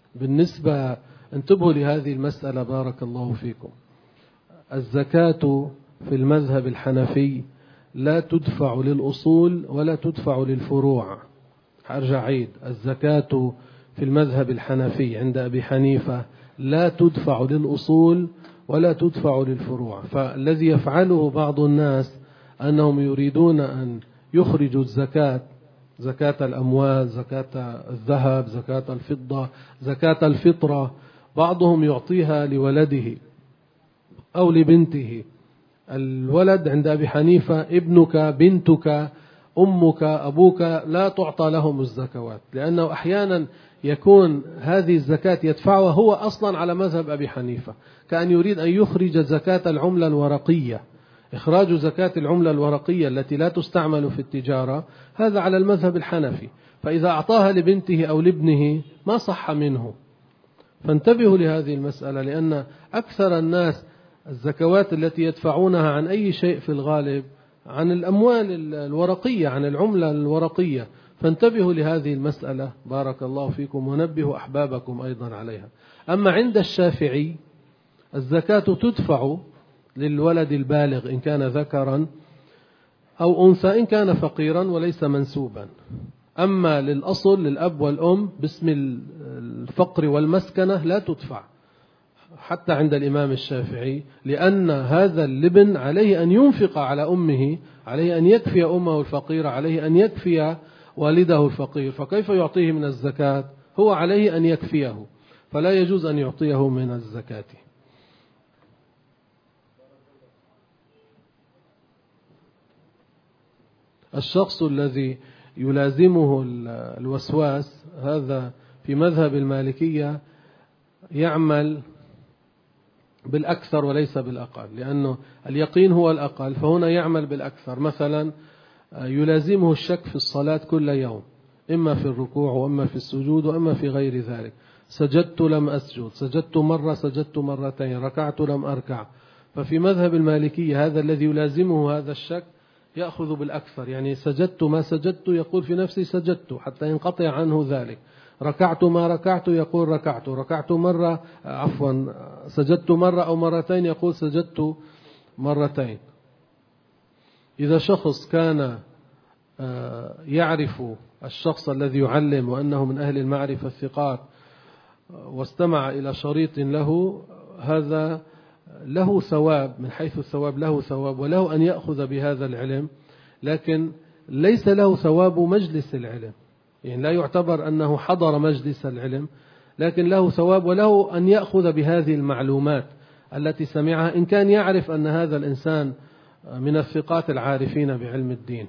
بالنسبة، انتبهوا لهذه المسألة بارك الله فيكم. الزكاة في المذهب الحنفي لا تدفع للأصول ولا تدفع للفروع. هرجع عيد، الزكاة في المذهب الحنفي عند أبي حنيفة لا تدفع للأصول ولا تدفع للفروع. فالذي يفعله بعض الناس أنهم يريدون أن يخرجوا الزكاة، زكاة الأموال، زكاة الذهب، زكاة الفضة، زكاة الفطرة، بعضهم يعطيها لولده أو لبنته. الولد عند أبي حنيفة ابنك، بنتك، أمك، أبوك، لا تعطى لهم الزكوات، لأنه أحيانا يكون هذه الزكاة يدفعها هو أصلا على مذهب أبي حنيفة، كأن يريد أن يخرج زكاة العملة الورقية. إخراج زكاة العملة الورقية التي لا تستعمل في التجارة هذا على المذهب الحنفي، فإذا أعطاها لبنته أو لابنه ما صح منه. فانتبهوا لهذه المسألة، لأن أكثر الناس الزكوات التي يدفعونها عن أي شيء في الغالب عن الأموال الورقية، عن العملة الورقية. فانتبهوا لهذه المسألة بارك الله فيكم، ونبهوا أحبابكم أيضا عليها. أما عند الشافعي الزكاة تدفع للولد البالغ إن كان ذكرا أو أنثى إن كان فقيرا وليس منسوبا. أما للأصل للأب والأم باسم الفقر والمسكنة لا تدفع حتى عند الإمام الشافعي، لأن هذا الابن عليه أن ينفق على أمه، عليه أن يكفي أمه الفقيرة، عليه أن يكفي والده الفقير، فكيف يعطيه من الزكاة؟ هو عليه أن يكفيه، فلا يجوز أن يعطيه من الزكاة. الشخص الذي يلازمه الوسواس هذا في مذهب المالكية يعمل بالأكثر وليس بالأقل، لأنه اليقين هو الأقل، فهنا يعمل بالأكثر. مثلا يلازمه الشك في الصلاة كل يوم، إما في الركوع وإما في السجود وإما في غير ذلك. سجدت لم أسجد، سجدت مرة، سجدت مرتين، ركعت لم أركع. ففي مذهب المالكية هذا الذي يلازمه هذا الشك يأخذ بالأكثر، يعني سجدت ما سجدت يقول في نفسي سجدت حتى ينقطع عنه ذلك، ركعت ما ركعت يقول ركعت، ركعت مرة عفوا سجدت مرة أو مرتين يقول سجدت مرتين. إذا شخص كان يعرف الشخص الذي يعلم وأنه من أهل المعرفة الثقات واستمع إلى شريط له، هذا له ثواب، من حيث الثواب له ثواب وله أن يأخذ بهذا العلم، لكن ليس له ثواب مجلس العلم، يعني لا يعتبر أنه حضر مجلس العلم، لكن له ثواب وله أن يأخذ بهذه المعلومات التي سمعها إن كان يعرف أن هذا الإنسان من الثقات العارفين بعلم الدين.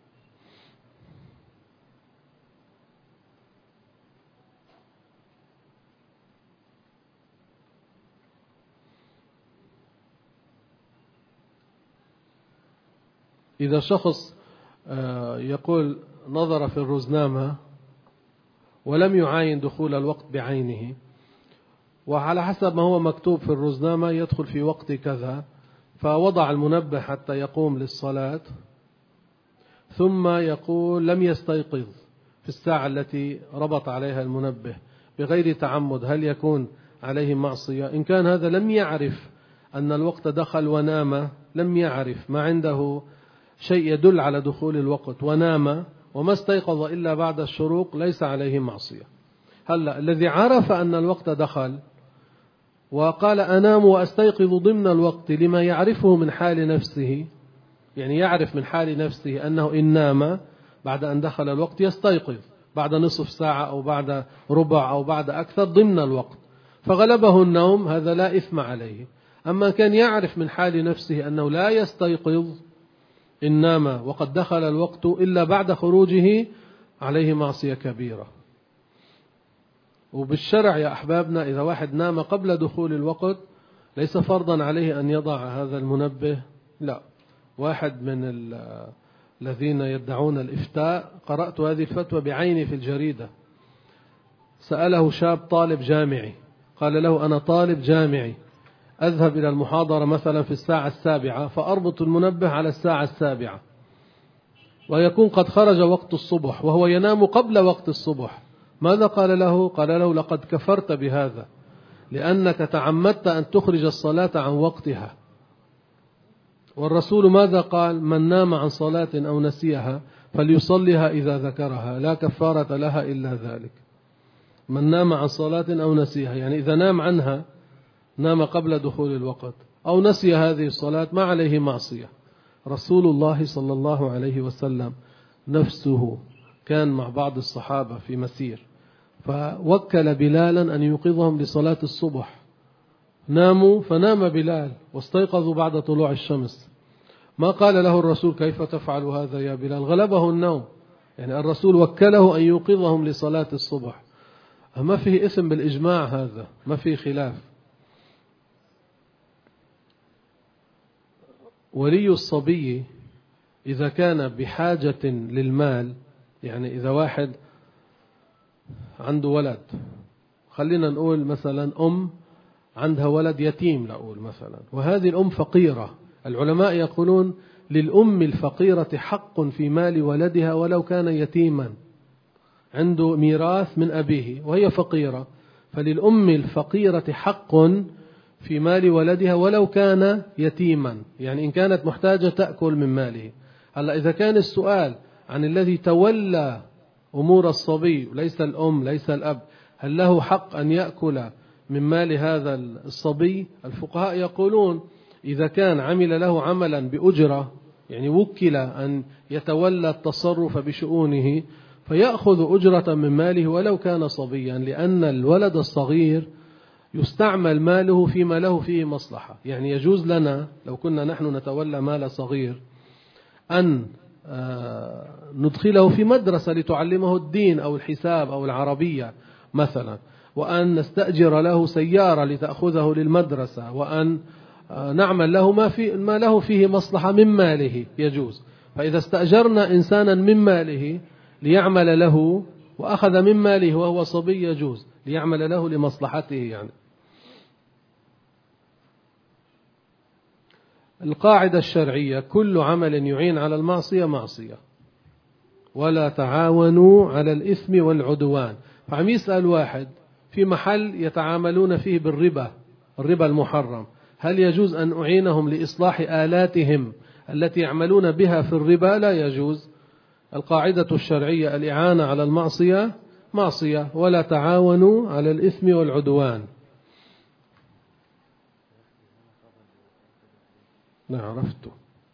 إذا شخص يقول نظر في الرزنامة ولم يعاين دخول الوقت بعينه، وعلى حسب ما هو مكتوب في الرزنامة يدخل في وقت كذا، فوضع المنبه حتى يقوم للصلاة، ثم يقول لم يستيقظ في الساعة التي ربط عليها المنبه بغير تعمد، هل يكون عليه معصية؟ إن كان هذا لم يعرف أن الوقت دخل ونام، لم يعرف، ما عنده شيء يدل على دخول الوقت ونام وما استيقظ إلا بعد الشروق، ليس عليه معصية. هلا الذي عرف أن الوقت دخل وقال أنام وأستيقظ ضمن الوقت لما يعرفه من حال نفسه، يعني يعرف من حال نفسه أنه إن نام بعد أن دخل الوقت يستيقظ بعد نصف ساعة أو بعد ربع أو بعد أكثر ضمن الوقت، فغلبه النوم، هذا لا إثم عليه. أما كان يعرف من حال نفسه أنه لا يستيقظ إن نام وقد دخل الوقت إلا بعد خروجه، عليه معصية كبيرة. وبالشرع يا أحبابنا إذا واحد نام قبل دخول الوقت ليس فرضا عليه أن يضع هذا المنبه، لا. واحد من الذين يدعون الإفتاء قرأت هذه الفتوى بعيني في الجريدة، سأله شاب طالب جامعي، قال له أنا طالب جامعي أذهب إلى المحاضرة مثلا في الساعة 7، فأربط المنبه على الساعة 7 ويكون قد خرج وقت الصبح وهو ينام قبل وقت الصبح، ماذا قال له؟ قال له لقد كفرت بهذا، لأنك تعمدت أن تخرج الصلاة عن وقتها. والرسول ماذا قال؟ من نام عن صلاة أو نسيها فليصليها إذا ذكرها لا كفارة لها إلا ذلك. من نام عن صلاة أو نسيها، يعني إذا نام عنها، نام قبل دخول الوقت أو نسي هذه الصلاة، ما عليه معصية. رسول الله صلى الله عليه وسلم نفسه كان مع بعض الصحابة في مسير، فوكل بلالا أن يوقظهم لصلاة الصبح. ناموا فنام بلال واستيقظوا بعد طلوع الشمس. ما قال له الرسول كيف تفعل هذا يا بلال؟ غلبه النوم. يعني الرسول وكله أن يوقظهم لصلاة الصبح. ما فيه اسم بالإجماع، هذا ما فيه خلاف. ولي الصبي إذا كان بحاجة للمال، يعني إذا واحد عنده ولد، خلينا نقول مثلا أم عندها ولد يتيم، نقول مثلا، وهذه الأم فقيرة. العلماء يقولون للأم الفقيرة حق في مال ولدها ولو كان يتيما، عنده ميراث من أبيه وهي فقيرة، فللأم الفقيرة حق في مال ولدها ولو كان يتيما، يعني إن كانت محتاجة تأكل من ماله. هلا إذا كان السؤال عن الذي تولى أمور الصبي، ليس الأم ليس الأب، هل له حق أن يأكل من مال هذا الصبي؟ الفقهاء يقولون إذا كان عمل له عملا بأجرة، يعني وكل أن يتولى التصرف بشؤونه، فيأخذ أجرة من ماله ولو كان صبيا، لأن الولد الصغير يستعمل ماله فيما له فيه مصلحة. يعني يجوز لنا لو كنا نحن نتولى مال صغير أن ندخله في مدرسة لتعلمه الدين أو الحساب أو العربية مثلا، وأن نستأجر له سيارة لتأخذه للمدرسة، وأن نعمل له ما له فيه مصلحة من ماله، يجوز. فإذا استأجرنا إنسانا من ماله ليعمل له وأخذ من ماله وهو صبي، يجوز ليعمل له لمصلحته. يعني القاعدة الشرعية كل عمل يعين على المعصية معصية، ولا تعاونوا على الإثم والعدوان. فعم يسأل واحد في محل يتعاملون فيه بالربا، الربا المحرم، هل يجوز أن أعينهم لإصلاح آلاتهم التي يعملون بها في الربا؟ لا يجوز. القاعدة الشرعية الإعانة على المعصية معصية، ولا تعاونوا على الإثم والعدوان. لا عرفته.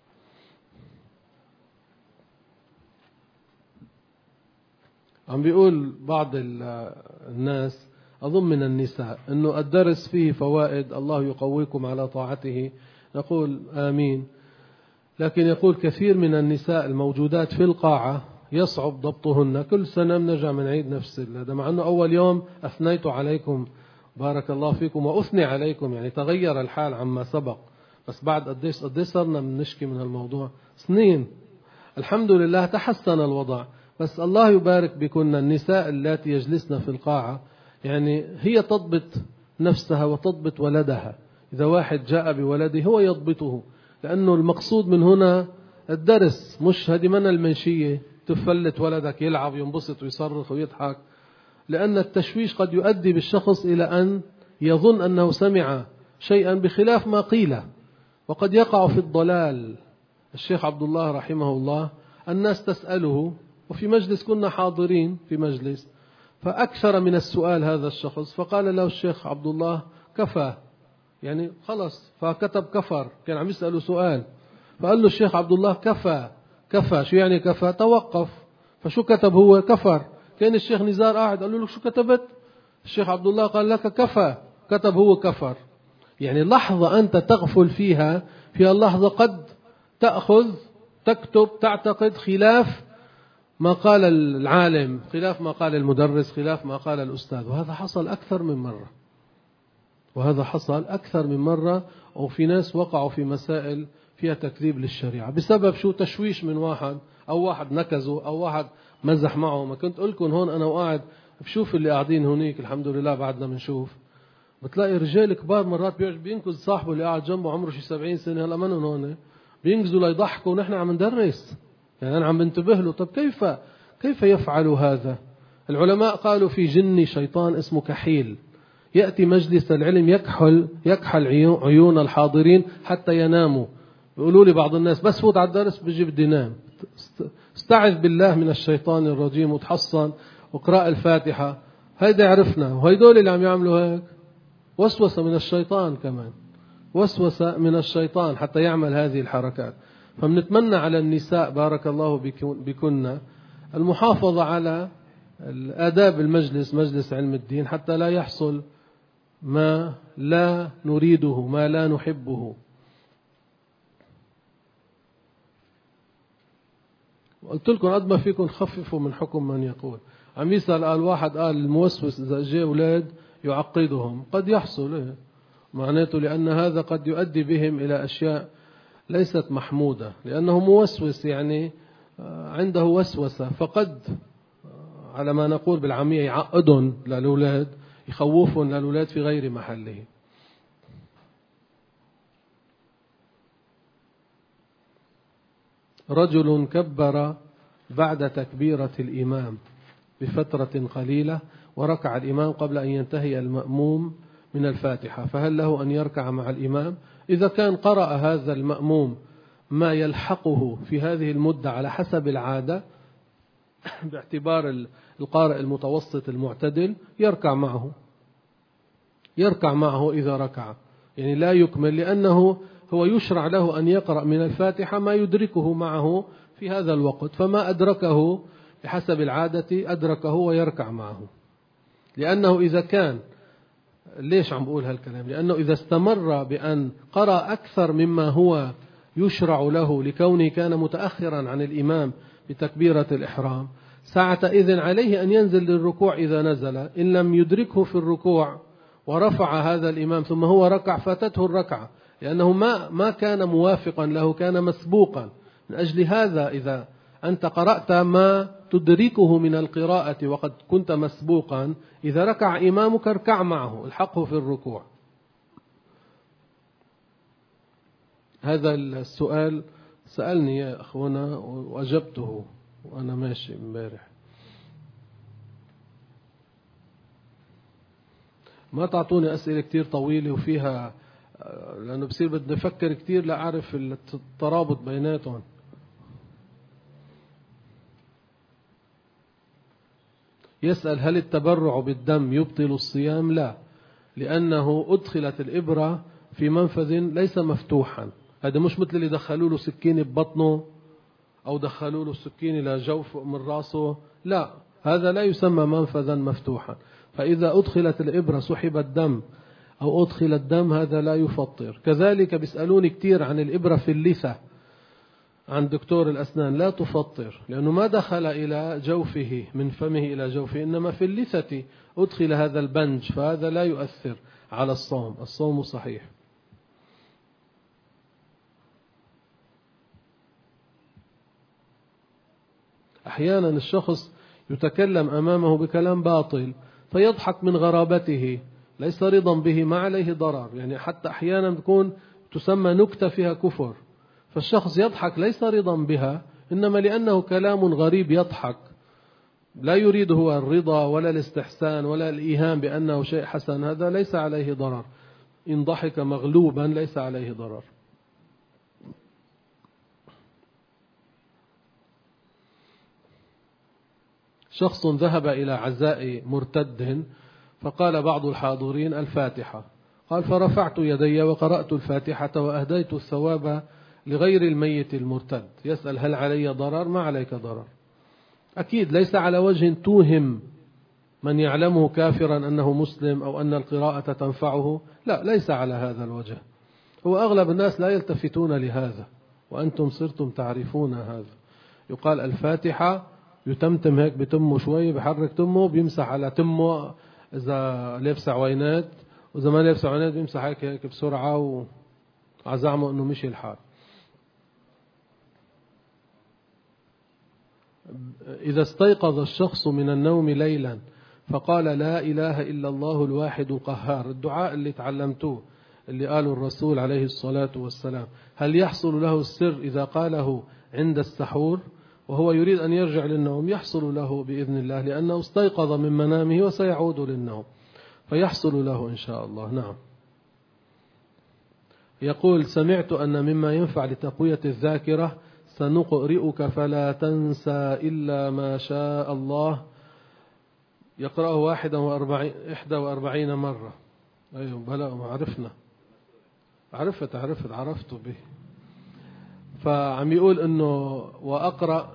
عم بيقول بعض الناس، أظن من النساء، أنه الدرس فيه فوائد، الله يقويكم على طاعته، نقول آمين. لكن يقول كثير من النساء الموجودات في القاعة يصعب ضبطهن، كل سنة بنرجع من عيد نفس هذا، مع أنه أول يوم أثنيت عليكم بارك الله فيكم وأثني عليكم، يعني تغير الحال عما سبق، بس بعد قديش صرنا بنشكي من الموضوع سنين. الحمد لله تحسن الوضع، بس الله يبارك بكن النساء اللاتي يجلسن في القاعة، يعني هي تضبط نفسها وتضبط ولدها. إذا واحد جاء بولده هو يضبطه، لأنه المقصود من هنا الدرس، مش هذه من المنشية تفلت ولدك يلعب ينبسط ويصرخ ويضحك، لأن التشويش قد يؤدي بالشخص إلى أن يظن أنه سمع شيئا بخلاف ما قيل، وقد يقع في الضلال. الشيخ عبد الله رحمه الله الناس تسأله، وفي مجلس كنا حاضرين في مجلس، فأكثر من السؤال هذا الشخص، فقال له الشيخ عبد الله كفى، يعني خلص، فكتب كفر، كان عم يسأله سؤال، فقال له الشيخ عبد الله كفى. كفى شو يعني كفى؟ توقف. فشو كتب هو؟ كفر. كان الشيخ نزار قاعد، قال له شو كتبت؟ الشيخ عبد الله قال لك كفى، كتب هو كفر. يعني لحظة أنت تغفل فيها، في اللحظة قد تأخذ تكتب تعتقد خلاف ما قال العالم، خلاف ما قال المدرس، خلاف ما قال الأستاذ، وهذا حصل أكثر من مرة، وهذا حصل أكثر من مرة. وفي ناس وقعوا في مسائل فيها تكذيب للشريعة بسبب شو؟ تشويش من واحد، أو واحد نكزه، أو واحد مزح معه. ما كنت أقولكم هون أنا وقاعد بشوف اللي قاعدين هونيك، الحمد لله بعدنا بنشوف، بتلاقي رجال كبار مرات بينقذ صاحبه اللي قاعد جنبه عمره شي 70 سنة، هلا منهم هون بينقذوا ليضحكوا ونحن عم ندرس، يعني أنا عم بنتبه له. طب كيف يفعل هذا؟ العلماء قالوا في جني شيطان اسمه كحيل، يأتي مجلس العلم يكحل عيون الحاضرين حتى يناموا. يقولوا لي بعض الناس بس فوت على الدرس بجي بدي نام. استعذ بالله من الشيطان الرجيم وتحصن وقراء الفاتحة. هيدا عرفنا. وهيدول اللي عم يعملوا هيك وسوسة من الشيطان، كمان وسوسة من الشيطان حتى يعمل هذه الحركات. فمنتمنى على النساء بارك الله بكن المحافظة على الآداب المجلس، مجلس علم الدين، حتى لا يحصل ما لا نريده، ما لا نحبه. قلت لكم قد ما فيكم خففوا من حكم من يقول. عم يسأل قال واحد قال الموسوس إذا جاء أولاد يعقدهم. قد يحصل معناته لأن هذا قد يؤدي بهم إلى أشياء ليست محمودة، لأنه موسوس يعني عنده وسوسة، فقد على ما نقول بالعامية يعقدهم للأولاد، يخوفهم للأولاد في غير محله. رجل كبر بعد تكبيرة الإمام بفترة قليلة وركع الإمام قبل أن ينتهي المأموم من الفاتحة، فهل له أن يركع مع الإمام؟ إذا كان قرأ هذا المأموم ما يلحقه في هذه المدة على حسب العادة باعتبار القارئ المتوسط المعتدل، يركع معه إذا ركع، يعني لا يكمل، لأنه هو يشرع له أن يقرأ من الفاتحة ما يدركه معه في هذا الوقت، فما أدركه بحسب العادة أدركه ويركع معه. لأنه إذا كان، ليش عم بقول هالكلام؟ لأنه إذا استمر بأن قرأ أكثر مما هو يشرع له لكونه كان متأخرا عن الإمام بتكبيرة الإحرام، ساعتئذ عليه أن ينزل للركوع إذا نزل. إن لم يدركه في الركوع ورفع هذا الإمام ثم هو ركع فاتته الركعة، لأنه ما كان موافقا له، كان مسبوقا. من أجل هذا إذا أنت قرأت ما تدركه من القراءة وقد كنت مسبوقا، إذا ركع إمامك اركع معه، الحقه في الركوع. هذا السؤال سألني يا أخونا وأجبته وأنا ماشي امبارح. ما تعطوني أسئلة كتير طويلة وفيها، لأنه بصير بدي أفكر كتير لأعرف الترابط بيناتهم. يسأل هل التبرع بالدم يبطل الصيام؟ لا، لأنه أدخلت الإبرة في منفذ ليس مفتوحا. هذا مش مثل اللي دخلوا له سكين ببطنه أو دخلوا له سكين إلى جوف من راسه، لا، هذا لا يسمى منفذا مفتوحا. فإذا أدخلت الإبرة سحب الدم أو أدخل الدم هذا لا يفطر. كذلك بيسألوني كتير عن الإبرة في اللثة عن دكتور الأسنان، لا تفطر، لأنه ما دخل إلى جوفه من فمه إلى جوفه، إنما في اللثة أدخل هذا البنج، فهذا لا يؤثر على الصوم، الصوم صحيح. أحيانا الشخص يتكلم أمامه بكلام باطل فيضحك من غرابته، ليس رضا به، ما عليه ضرر، يعني حتى أحيانا تكون تسمى نكتة فيها كفر، فالشخص يضحك ليس رضا بها، إنما لأنه كلام غريب يضحك، لا يريد هو الرضا ولا الاستحسان ولا الإيهام بأنه شيء حسن، هذا ليس عليه ضرر. إن ضحك مغلوبا ليس عليه ضرر. شخص ذهب إلى عزاء مرتد فقال بعض الحاضرين الفاتحة، قال فرفعت يدي وقرأت الفاتحة وأهديت الثواب لغير الميت المرتد. يسأل هل علي ضرر؟ ما عليك ضرر، أكيد ليس على وجه توهم من يعلمه كافرا أنه مسلم أو أن القراءة تنفعه، لا، ليس على هذا الوجه. هو أغلب الناس لا يلتفتون لهذا وأنتم صرتم تعرفون هذا. يقال الفاتحة، يتمتم هيك بتمه شوي، بحرك تمه، بيمسح على تمه إذا لابس عوينات، وإذا ما لابس عوينات بيمسح هيك بسرعة وعزعمه أنه مشي الحال. إذا استيقظ الشخص من النوم ليلا فقال لا إله إلا الله الواحد القهار، الدعاء اللي تعلمتوه اللي قاله الرسول عليه الصلاة والسلام، هل يحصل له السر إذا قاله عند السحور؟ وهو يريد أن يرجع للنوم يحصل له بإذن الله، لأنه استيقظ من منامه وسيعود للنوم، فيحصل له إن شاء الله. نعم. يقول: سمعت أن مما ينفع لتقوية الذاكرة سنقرئك فلا تنسى إلا ما شاء الله، يقرأه 41 مرة. أيوة بلا عرفنا، عرفت به. فعم يقول إنه وأقرأ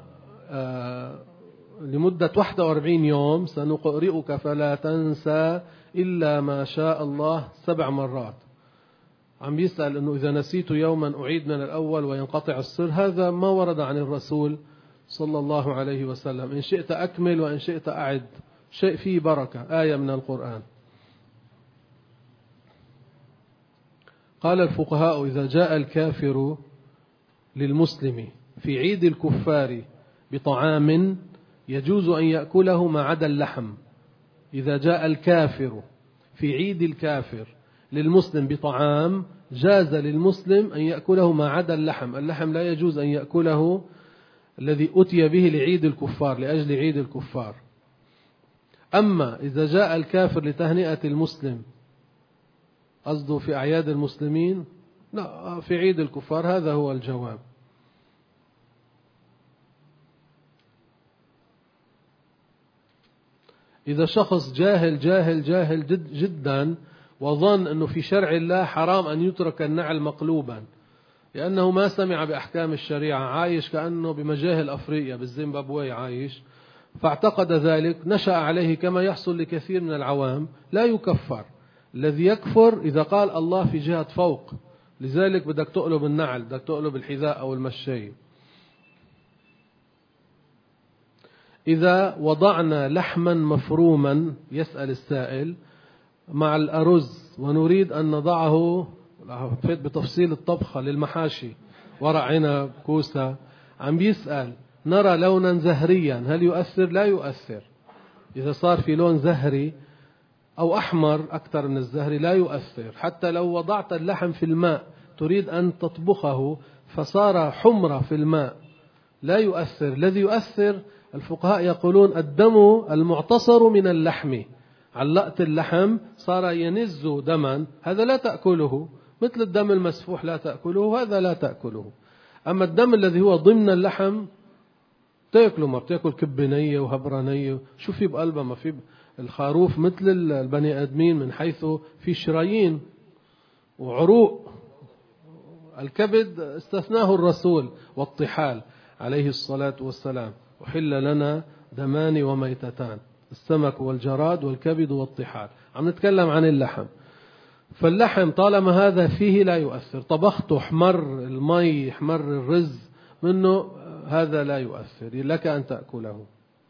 لمدة 41 يوم سنقرئك فلا تنسى إلا ما شاء الله 7 مرات. عم يسأل إنه إذا نسيت يوما أعيد من الأول وينقطع السر. هذا ما ورد عن الرسول صلى الله عليه وسلم. إن شئت أكمل وإن شئت أعد، شيء فيه بركة، آية من القرآن. قال الفقهاء: إذا جاء الكافر للمسلم في عيد الكفار بطعام يجوز أن يأكله ما عدا اللحم. إذا جاء الكافر في عيد الكافر للمسلم بطعام جاز للمسلم أن يأكله ما عدا اللحم. اللحم لا يجوز أن يأكله الذي أتي به لعيد الكفار، لأجل عيد الكفار. أما إذا جاء الكافر لتهنئة المسلم، قصده في أعياد المسلمين، لا، في عيد الكفار، هذا هو الجواب. إذا شخص جاهل جاهل جاهل جدا وظن أنه في شرع الله حرام أن يترك النعل مقلوبا، لأنه ما سمع بأحكام الشريعة، عايش كأنه بمجاهل أفريقيا بالزيمبابوي عايش، فاعتقد ذلك، نشأ عليه كما يحصل لكثير من العوام، لا يكفر. الذي يكفر إذا قال الله في جهة فوق، لذلك بدك تقلب النعل، بدك تقلب الحذاء أو المشي. إذا وضعنا لحما مفروما، يسأل السائل، مع الأرز ونريد أن نضعه بتفصيل الطبخة للمحاشي، ورق عنب، كوسة، عم بيسأل نرى لونا زهريا هل يؤثر؟ لا يؤثر. إذا صار في لون زهري أو أحمر أكثر من الزهري لا يؤثر. حتى لو وضعت اللحم في الماء تريد أن تطبخه فصار حمرة في الماء لا يؤثر. الذي يؤثر الفقهاء يقولون الدم المعتصر من اللحم. علقت اللحم صار ينز دما، هذا لا تأكله، مثل الدم المسفوح لا تأكله، هذا لا تأكله. أما الدم الذي هو ضمن اللحم تأكله، ما بتأكل كبة نية وهبرة نية، شو في بقلبها؟ ما في. الخروف مثل البني آدمين من حيث في شرايين وعروق. الكبد استثناه الرسول والطحال عليه الصلاة والسلام، وحل لنا دمان وميتتان، السمك والجراد والكبد والطحال. عم نتكلم عن اللحم. فاللحم طالما هذا فيه لا يؤثر. طبخته حمر المي، حمر الرز منه، هذا لا يؤثر، لك أن تأكله.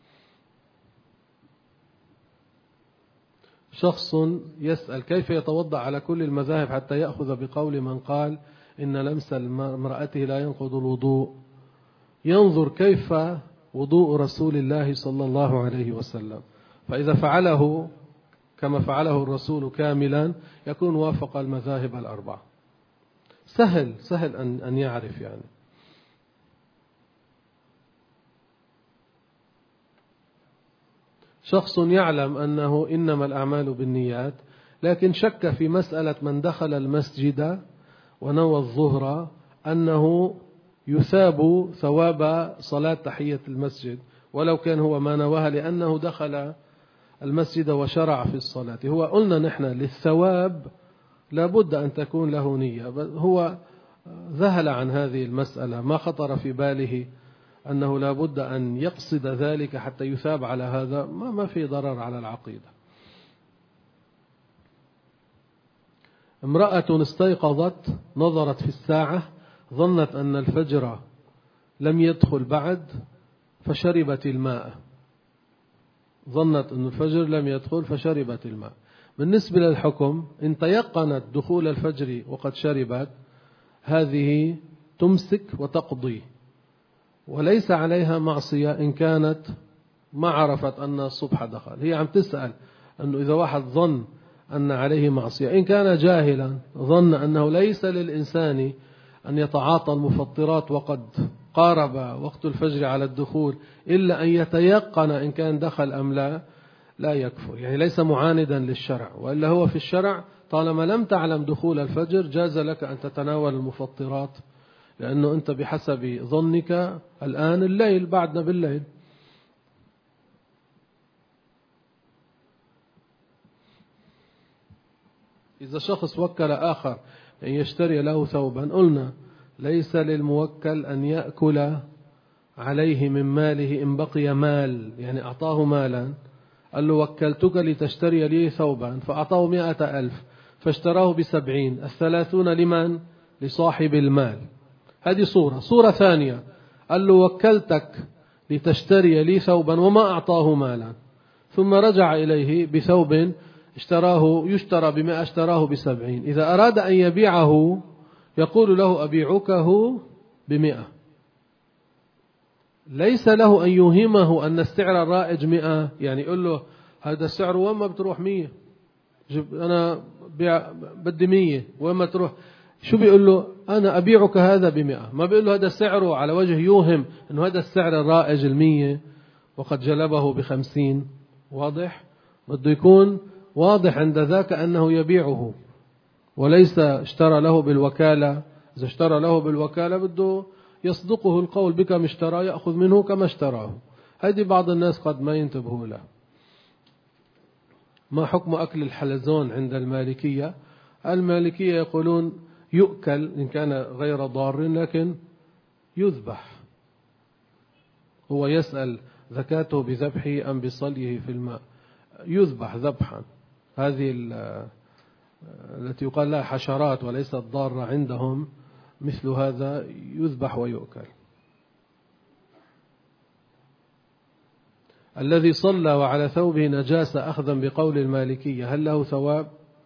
شخص يسأل كيف يتوضأ على كل المذاهب حتى يأخذ بقول من قال إن لمس امرأته لا ينقض الوضوء. ينظر كيف وضوء رسول الله صلى الله عليه وسلم، فإذا فعله كما فعله الرسول كاملا يكون وافق المذاهب الأربعة. سهل أن يعرف يعني. شخص يعلم أنه إنما الأعمال بالنيات، لكن شك في مسألة من دخل المسجد ونوى الظهر أنه يثاب ثواب صلاة تحية المسجد ولو كان هو ما نواها، لأنه دخل المسجد وشرع في الصلاة. هو قلنا نحن للثواب لابد أن تكون له نية. هو ذهل عن هذه المسألة، ما خطر في باله أنه لابد أن يقصد ذلك حتى يثاب على هذا. ما في ضرر على العقيدة. امرأة استيقظت، نظرت في الساعة، ظنت أن الفجر لم يدخل بعد فشربت الماء. ظنت أن الفجر لم يدخل فشربت الماء. بالنسبة للحكم، إن تيقنت دخول الفجر وقد شربت، هذه تمسك وتقضي، وليس عليها معصية إن كانت ما عرفت أن الصبح دخل. هي عم تسأل أنه إذا واحد ظن أن عليه معصية، إن كان جاهلا ظن أنه ليس للإنسان أن يتعاطى المفطرات وقد قارب وقت الفجر على الدخول إلا أن يتيقن إن كان دخل أم لا، لا يكفر، يعني ليس معاندا للشرع، وإلا هو في الشرع طالما لم تعلم دخول الفجر جاز لك أن تتناول المفطرات، لأنه أنت بحسب ظنك الآن الليل، بعدنا بالليل. إذا شخص وكل آخر أن يشتري له ثوبا، قلنا ليس للموكل أن يأكل عليه من ماله إن بقي مال، يعني أعطاه مالا، قال له وكلتك لتشتري لي ثوبا، فأعطاه 100,000 فاشتراه ب70، 30 لمن؟ لصاحب المال. هذه صورة ثانية، قال له وكلتك لتشتري لي ثوبا وما أعطاه مالا، ثم رجع إليه بثوب يشترى ب100 اشتراه ب70، إذا أراد أن يبيعه يقول له أبيعكه ب100، ليس له أن يوهمه أن السعر الرائج 100، يعني يقول له هذا السعر وما بتروح 100، أنا بدي 100 وما تروح، شو بيقول له؟ أنا أبيعك هذا ب100، ما بيقول له هذا سعره على وجه يوهم أنه هذا السعر الرائج 100 وقد جلبه ب50. واضح؟ بده يكون واضح عند ذاك أنه يبيعه وليس اشترى له بالوكالة. إذا اشترى له بالوكالة بده يصدقه القول، بكم اشترى يأخذ منه كما اشتراه. هذه بعض الناس قد ما ينتبهوا له. ما حكم أكل الحلزون عند المالكية؟ المالكية يقولون يؤكل إن كان غير ضار، لكن يذبح. هو يسأل زكاته بذبحه أم بصليه في الماء؟ يذبح ذبحا. هذه التي يقال لها حشرات وليست ضارة عندهم، مثل هذا يذبح ويؤكل. الذي صلى وعلى ثوبه نجاسة أخذا بقول المالكية هل له ثواب؟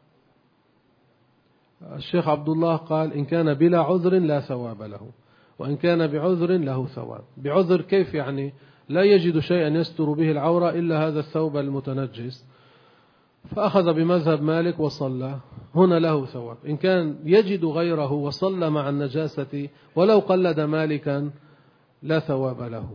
الشيخ عبد الله قال إن كان بلا عذر لا ثواب له، وإن كان بعذر له ثواب. بعذر كيف يعني؟ لا يجد شيئا يستر به العورة إلا هذا الثوب المتنجس، فأخذ بمذهب مالك وصلى، هنا له ثواب. إن كان يجد غيره وصلى مع النجاسة ولو قلد مالكا لا ثواب له.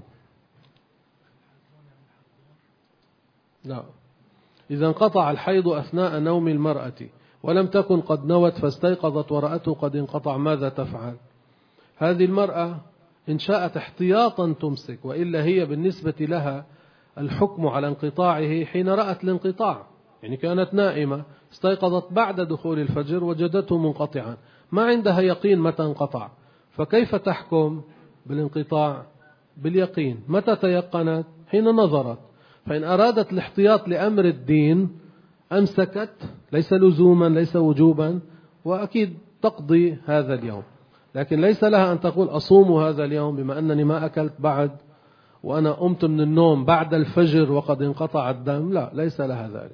لا، إذا انقطع الحيض أثناء نوم المرأة ولم تكن قد نوت فاستيقظت ورأته قد انقطع، ماذا تفعل؟ هذه المرأة إن شاءت احتياطا تمسك، وإلا هي بالنسبة لها الحكم على انقطاعه حين رأت الانقطاع، يعني كانت نائمة استيقظت بعد دخول الفجر وجدته منقطعا، ما عندها يقين متى انقطع، فكيف تحكم بالانقطاع؟ باليقين. متى تيقنت؟ حين نظرت. فإن أرادت الاحتياط لأمر الدين أمسكت، ليس لزوما ليس وجوبا، وأكيد تقضي هذا اليوم، لكن ليس لها أن تقول أصوم هذا اليوم بما أنني ما أكلت بعد وأنا قمت من النوم بعد الفجر وقد انقطع الدم. لا، ليس لها ذلك.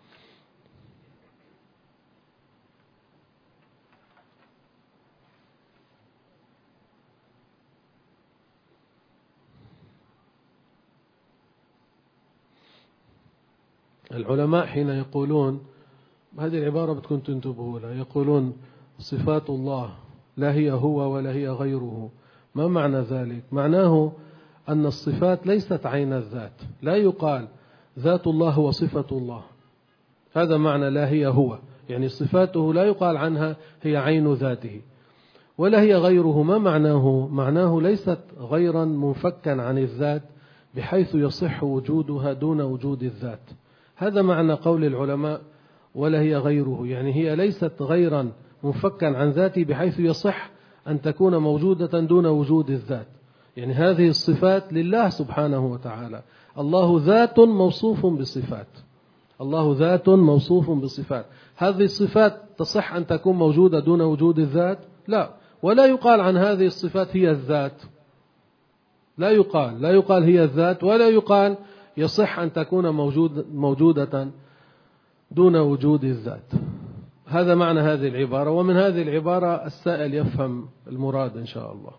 العلماء حين يقولون هذه العبارة بتكون تنتبهوا لها، يقولون صفات الله لا هي هو ولا هي غيره. ما معنى ذلك؟ معناه أن الصفات ليست عين الذات، لا يقال ذات الله هو صفة الله، هذا معنى لا هي هو، يعني صفاته لا يقال عنها هي عين ذاته. ولا هي غيره، ما معناه؟ معناه ليست غيرا منفكا عن الذات بحيث يصح وجودها دون وجود الذات. هذا معنى قول العلماء ولا هي غيره، يعني هي ليست غيرا منفكا عن ذاته بحيث يصح أن تكون موجودة دون وجود الذات. يعني هذه الصفات لله سبحانه وتعالى. الله ذات موصوف بصفات، الله ذات موصوف بصفات. هذه الصفات تصح أن تكون موجودة دون وجود الذات؟ لا. ولا يقال عن هذه الصفات هي الذات، لا يقال هي الذات، ولا يقال يصح أن تكون موجودة دون وجود الذات. هذا معنى هذه العبارة، ومن هذه العبارة السائل يفهم المراد إن شاء الله.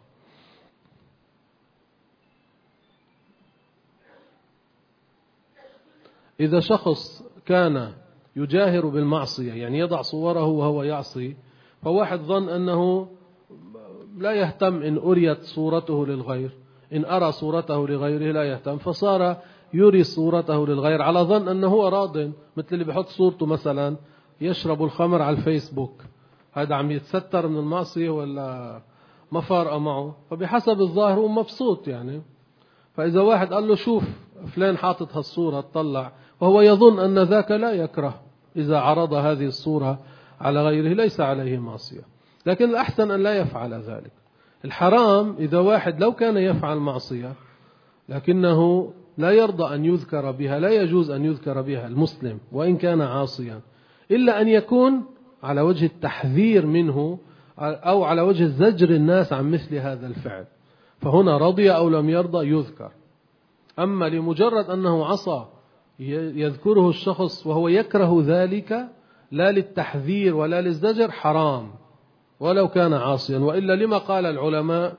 إذا شخص كان يجاهر بالمعصية، يعني يضع صوره وهو يعصي، فواحد ظن أنه لا يهتم إن أريت صورته للغير، إن أرى صورته لغيره لا يهتم، فصار يري صورته للغير على ظن أنه هو راض، مثل اللي بحط صورته مثلا يشرب الخمر على الفيسبوك، هذا عم يتستر من المعصية ولا ما فارقة معه؟ فبحسب الظاهر هو مبسوط يعني. فإذا واحد قال له شوف فلان حاطط هالصورة اطلع، وهو يظن أن ذاك لا يكره، إذا عرض هذه الصورة على غيره ليس عليه معصية، لكن الأحسن أن لا يفعل ذلك. الحرام إذا واحد لو كان يفعل معصية لكنه لا يرضى أن يذكر بها، لا يجوز أن يذكر بها المسلم وإن كان عاصيا، إلا أن يكون على وجه التحذير منه أو على وجه زجر الناس عن مثل هذا الفعل، فهنا رضي أو لم يرضى يذكر. أما لمجرد أنه عصى يذكره الشخص وهو يكره ذلك لا للتحذير ولا للزجر، حرام ولو كان عاصيا. وإلا لما قال العلماء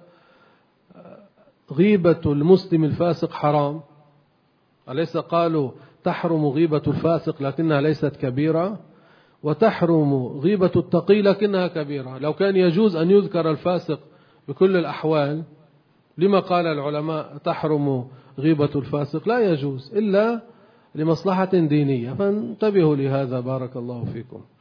غيبة المسلم الفاسق حرام؟ أليس قالوا تحرم غيبة الفاسق لكنها ليست كبيرة، وتحرم غيبة التقي لكنها كبيرة؟ لو كان يجوز أن يذكر الفاسق بكل الأحوال لما قال العلماء تحرم غيبة الفاسق؟ لا يجوز إلا لمصلحة دينية، فانتبهوا لهذا. بارك الله فيكم.